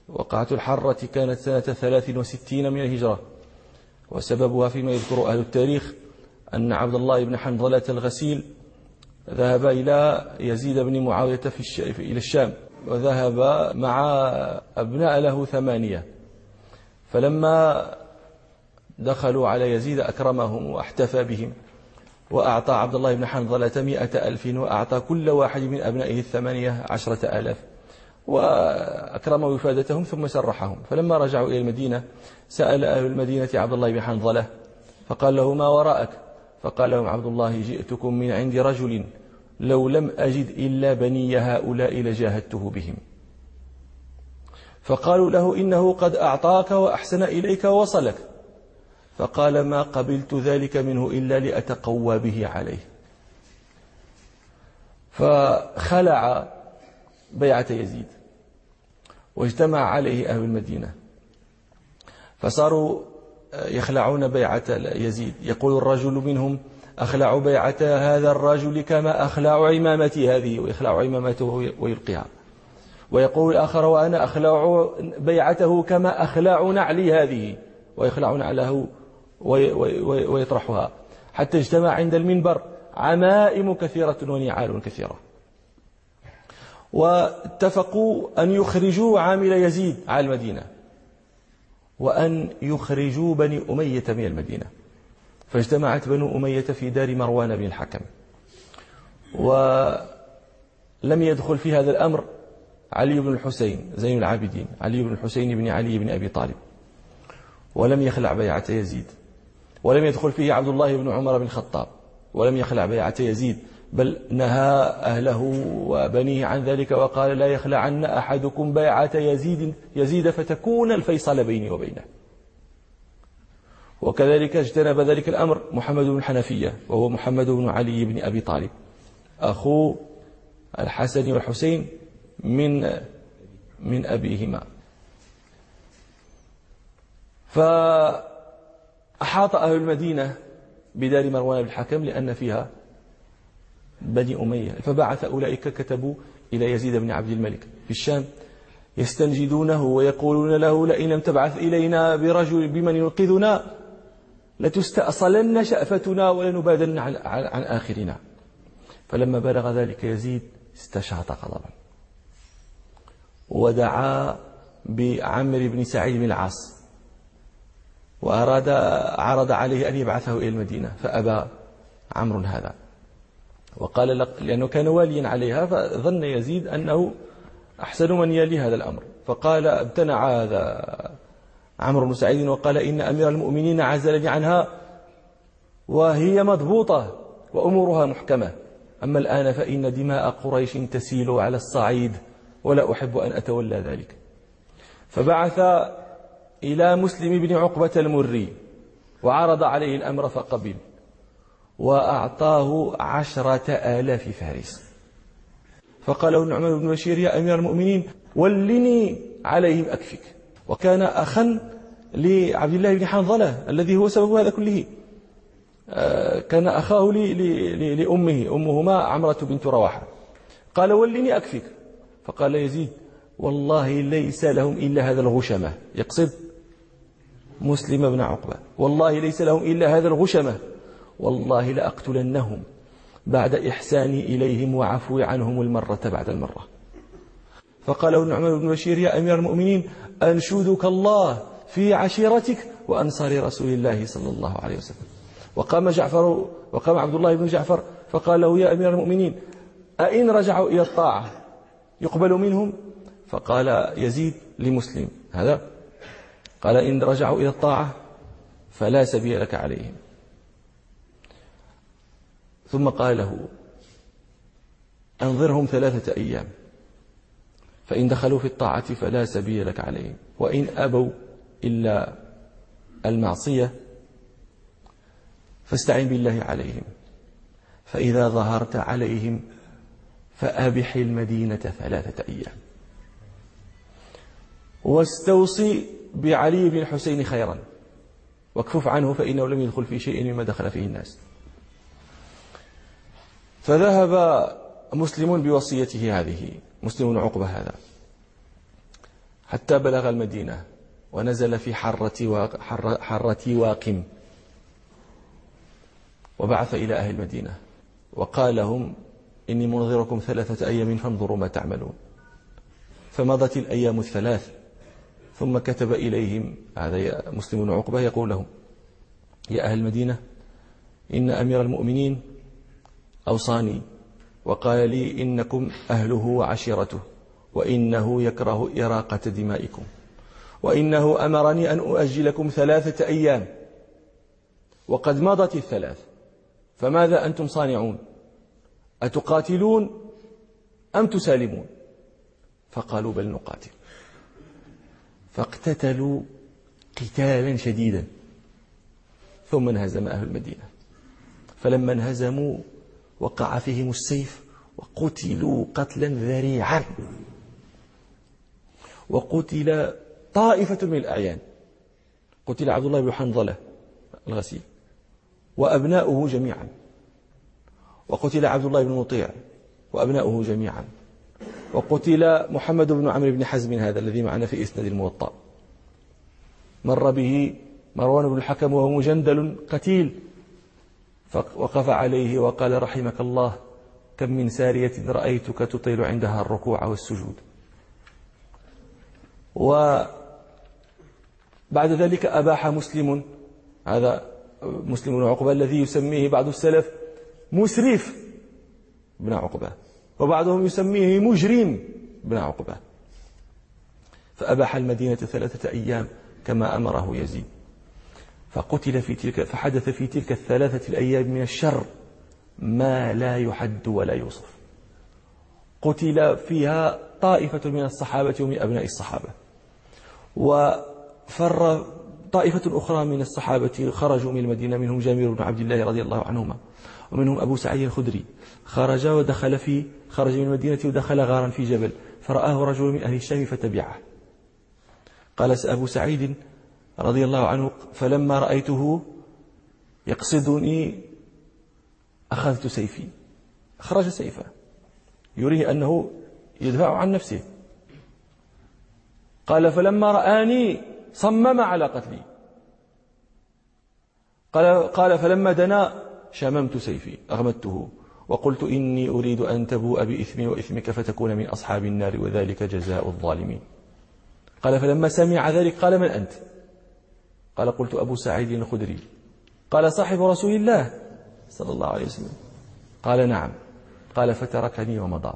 وقعة الحرة كانت سنة 63 من الهجرة، وسببها فيما يذكر أهل التاريخ أن عبد الله بن حنظلة الغسيل ذهب إلى يزيد بن معاوية إلى الشام، وذهب مع أبناء له 8. فلما دخلوا على يزيد أكرمهم واحتفى بهم، وأعطى عبد الله بن حنظلة 100,000، وأعطى كل واحد من أبنائه 18,000، وأكرم وفادتهم ثم سرحهم. فلما رجعوا إلى المدينة سأل أهل المدينة عبد الله بن حنظلة فقال له: ما وراءك؟ فقال لهم عبد الله: جئتكم من عند رجل لو لم أجد إلا بني هؤلاء لجاهدته بهم. فقالوا له: إنه قد أعطاك وأحسن إليك ووصلك. فقال: ما قبلت ذلك منه إلا لأتقوى به عليه. فخلع بيعة يزيد، واجتمع عليه أهل المدينة، فصاروا يخلعون بيعة يزيد. يقول الرجل منهم: أخلع بيعة هذا الرجل كما أخلع عمامتي هذه، ويخلع عمامته ويلقيها. ويقول الآخر: وأنا أخلع بيعته كما أخلع نعلي هذه، ويخلع نعله ويطرحها. حتى اجتمع عند المنبر عمائم كثيرة ونعال كثيرة، واتفقوا أن يخرجوا عامل يزيد على المدينة، وأن يخرجوا بني أمية من المدينة. فاجتمعت بنو أمية في دار مروان بن الحكم، ولم يدخل في هذا الأمر علي بن الحسين زين العابدين، علي بن الحسين بن علي بن أبي طالب، ولم يخلع بيعة يزيد. ولم يدخل فيه عبد الله بن عمر بن الخطاب، ولم يخلع بيعة يزيد، بل نهى أهله وبنيه عن ذلك، وقال: لا يخلعن أحدكم بيعة يزيد فتكون الفيصل بيني وبينه. وكذلك اجتنب ذلك الأمر محمد بن الحنفية، وهو محمد بن علي بن أبي طالب أخو الحسن والحسين من أبيهما. فأحاط أهل المدينة بدار مروان بن الحكم لأن فيها بني أمية. فبعث أولئك كتبوا إلى يزيد بن عبد الملك في الشام يستنجدونه ويقولون له: لئن لم تبعث إلينا برجل بمن ينقذنا لتستأصلن شأفتنا ولنبادن عن آخرنا. فلما بلغ ذلك يزيد استشاط غضبا، ودعا بعمر بن سعيد بن العاص، عرض عليه أن يبعثه إلى المدينة، فأبى عمرو هذا، وقال لأنه كان واليا عليها، فظن يزيد أنه أحسن من يلي هذا الأمر. فقال امتنع هذا عمرو بن سعيد وقال: إن أمير المؤمنين عزلني عنها وهي مضبوطة وأمورها محكمة، أما الآن فإن دماء قريش تسيل على الصعيد ولا أحب أن أتولى ذلك. فبعث إلى مسلم بن عقبة المري وعرض عليه الأمر فقبل، وأعطاه 10,000 فارس. فقال له النعمان بن بشير: يا أمير المؤمنين ولني عليهم أكفك. وكان أخا لعبد الله بن حنظلة الذي هو سبب هذا كله، كان أخاه لأمه، أمهما عمرة بنت رواحة. قال: ولني أكفك. فقال يزيد: والله ليس لهم إلا هذا الغشمة، يقصد مسلم بن عقبة، والله ليس لهم إلا هذا الغشمة، والله لأقتلنهم بعد إحساني إليهم وعفوي عنهم المرة بعد المرة. فقال له النعمان بن بشير: يا أمير المؤمنين أنشدك الله في عشيرتك وأنصار رسول الله صلى الله عليه وسلم. وقام عبد الله بن جعفر فقال له: يا أمير المؤمنين أئن رجعوا إلى الطاعة يقبل منهم؟ فقال يزيد لمسلم هذا، قال: إن رجعوا إلى الطاعة فلا سبيل لك عليهم. ثم قال له: أنظرهم 3 أيام، فإن دخلوا في الطاعة فلا سبيل لك عليهم، وإن أبوا إلا المعصية فاستعن بالله عليهم، فإذا ظهرت عليهم فأبح المدينة 3 أيام، واستوصي بعلي بن الحسين خيرا، واكفف عنه فإنه لم يدخل في شيء مما دخل فيه الناس. فذهب مسلم بوصيته هذه، مسلم بن عقبة هذا، حتى بلغ المدينة ونزل في حرة واقم، وبعث إلى أهل المدينة وقال لهم: إني منذركم 3 أيام فانظروا ما تعملون. فمضت الأيام 3 ثم كتب إليهم، هذا مسلم بن عقبة يقول لهم: يا أهل المدينة، إن أمير المؤمنين أوصاني وقال لي: إنكم أهله وعشيرته، وإنه يكره إراقة دمائكم، وإنه أمرني أن أؤجلكم 3 أيام، وقد مضت 3، فماذا أنتم صانعون؟ أتقاتلون أم تسالمون؟ فقالوا: بل نقاتل. فاقتتلوا قتالا شديدا، ثم انهزم أهل المدينة. فلما انهزموا وقع فيهم السيف وقتلوا قتلا ذريعا، وقتل طائفة من الأعيان. قتل عبد الله بن حنظلة الغسيل وأبناؤه جميعا، وقتل عبد الله بن مطيع وأبناؤه جميعا، وقتل محمد بن عمرو بن حزم هذا الذي معنا في إسناد الموطأ. مر به مروان بن الحكم وهو مجندل قتيل، فوقف عليه وقال: رحمك الله، كم من سارية رأيتك تطيل عندها الركوع والسجود. وبعد ذلك أباح مسلم، هذا مسلم بن عقبة الذي يسميه بعض السلف مسرف بن عقبة، وبعضهم يسميه مجرم بن عقبة، فأباح المدينة 3 أيام كما أمره يزيد. فحدث في تلك 3 الأيام من الشر ما لا يحد ولا يوصف. قتل فيها طائفة من الصحابة ومن أبناء الصحابة، وفر طائفة أخرى من الصحابة خرجوا من المدينة، منهم جابر بن عبد الله رضي الله عنهما، ومنهم أبو سعيد الخدري. خرج من المدينة ودخل غارا في جبل، فرآه رجل من أهل الشام فتبعه. قال أبو سعيد رضي الله عنه: فلما رأيته يقصدني أخذت سيفي. أخرج سيفه يريه أنه يدفع عن نفسه. قال: فلما رآني صمم على قتلي. قال: فلما دنا شممت سيفي أغمدته وقلت: إني أريد أن تبوء بإثمي وإثمك فتكون من أصحاب النار، وذلك جزاء الظالمين. قال: فلما سمع ذلك قال: من أنت؟ قال: قلت: أبو سعيد الخدري. قال: صاحب رسول الله صلى الله عليه وسلم؟ قال: نعم. قال: فتركني ومضى.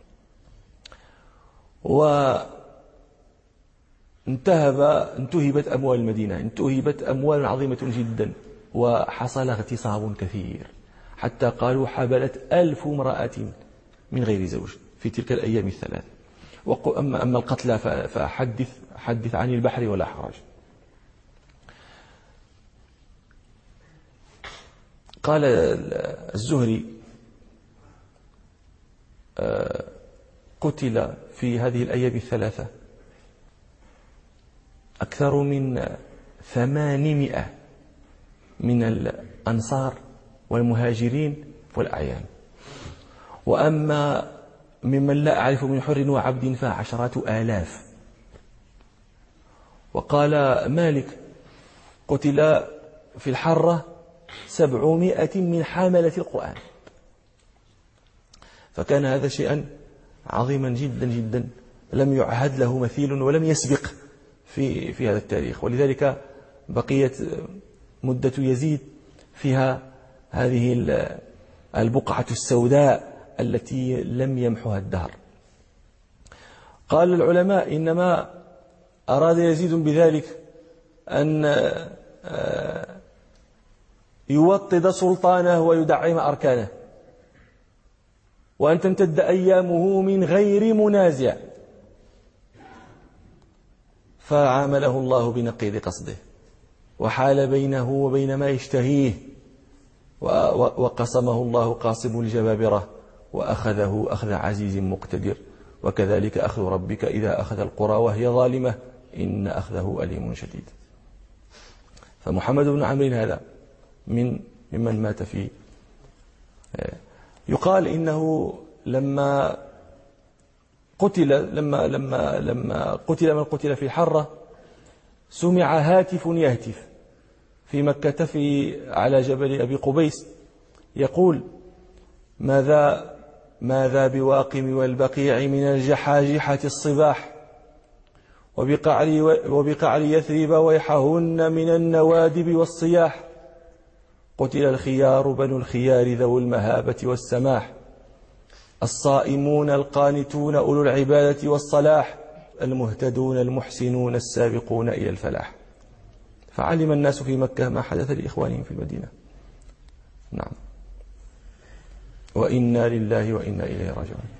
انتهبت أموال المدينة، انتهبت أموال عظيمة جدا، وحصل اغتصاب كثير، حتى قالوا حبلت 1000 امرأة من غير زوج في تلك الأيام 3. أما القتلى فحدث عن البحر ولا حرج. قال الزهري: قتل في هذه الأيام 3 أكثر من 800 من الأنصار والمهاجرين والأعيان، وأما ممن لا أعرف من حر وعبد ف10 آلاف. وقال مالك: قتل في الحرة 700 من حاملة القرآن. فكان هذا شيئا عظيما جدا جدا لم يعهد له مثيل ولم يسبق في هذا التاريخ. ولذلك بقيت مدة يزيد فيها هذه البقعة السوداء التي لم يمحها الدهر. قال العلماء: إنما أراد يزيد بذلك أن يوطد سلطانه ويدعم أركانه، وأن تمتد أيامه من غير منازع، فعامله الله بنقيض قصده، وحال بينه وبين ما يشتهيه، وقصمه الله قاصم الجبابرة، وأخذه أخذ عزيز مقتدر، وكذلك أخذ ربك إذا أخذ القرى وهي ظالمة إن أخذه أليم شديد. فمحمد بن عمرو هذا ممن مات في، يقال إنه لما قتل لما قتل من قتل في الحرة، سمع هاتف يهتف في مكة على جبل أبي قبيس يقول: ماذا بواقم والبقيع من الجحاجحة الصباح، وبقعر يثرب ويحهن من النوادب والصياح. قتل الخيار بنو الخيار ذو المهابة والسماح، الصائمون القانتون أولو العبادة والصلاح، المهتدون المحسنون السابقون إلى الفلاح. فعلم الناس في مكة ما حدث لإخوانهم في المدينة. نعم. وإنا لله وإنا إليه راجعون.